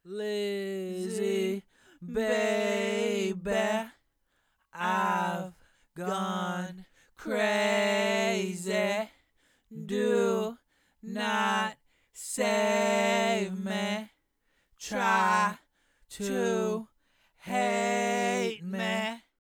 Lizzie, baby, I've gone crazy. Do not save me. Try to hate me.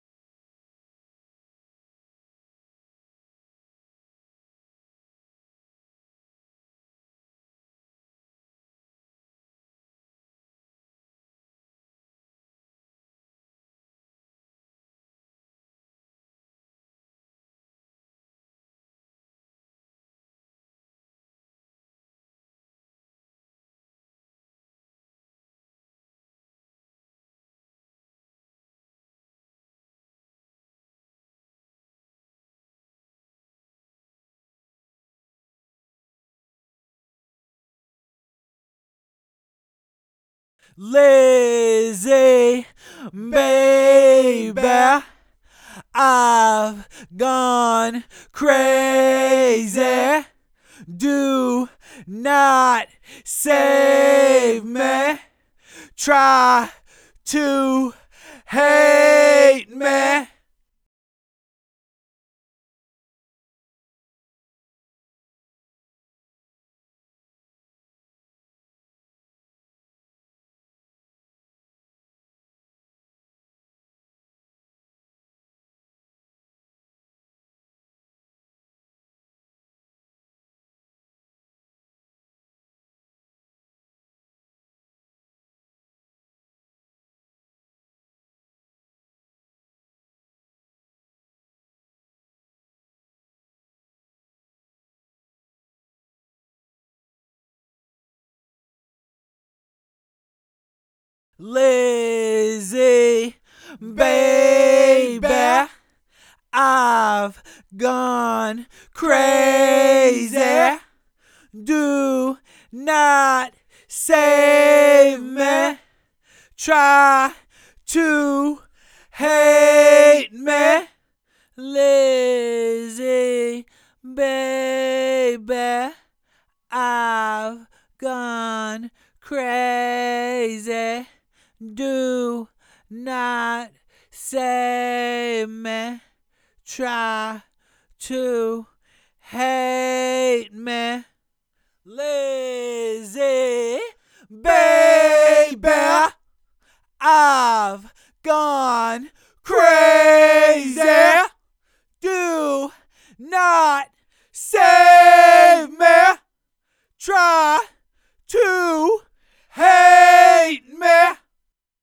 Lizzie, baby, I've gone crazy. Do not save me. Try to hate me. Lizzie, baby, I've gone crazy. Do not save me. Try to hate me. Lizzie, baby, I've gone crazy. Do not save me. Try to hate me. Lizzie, baby.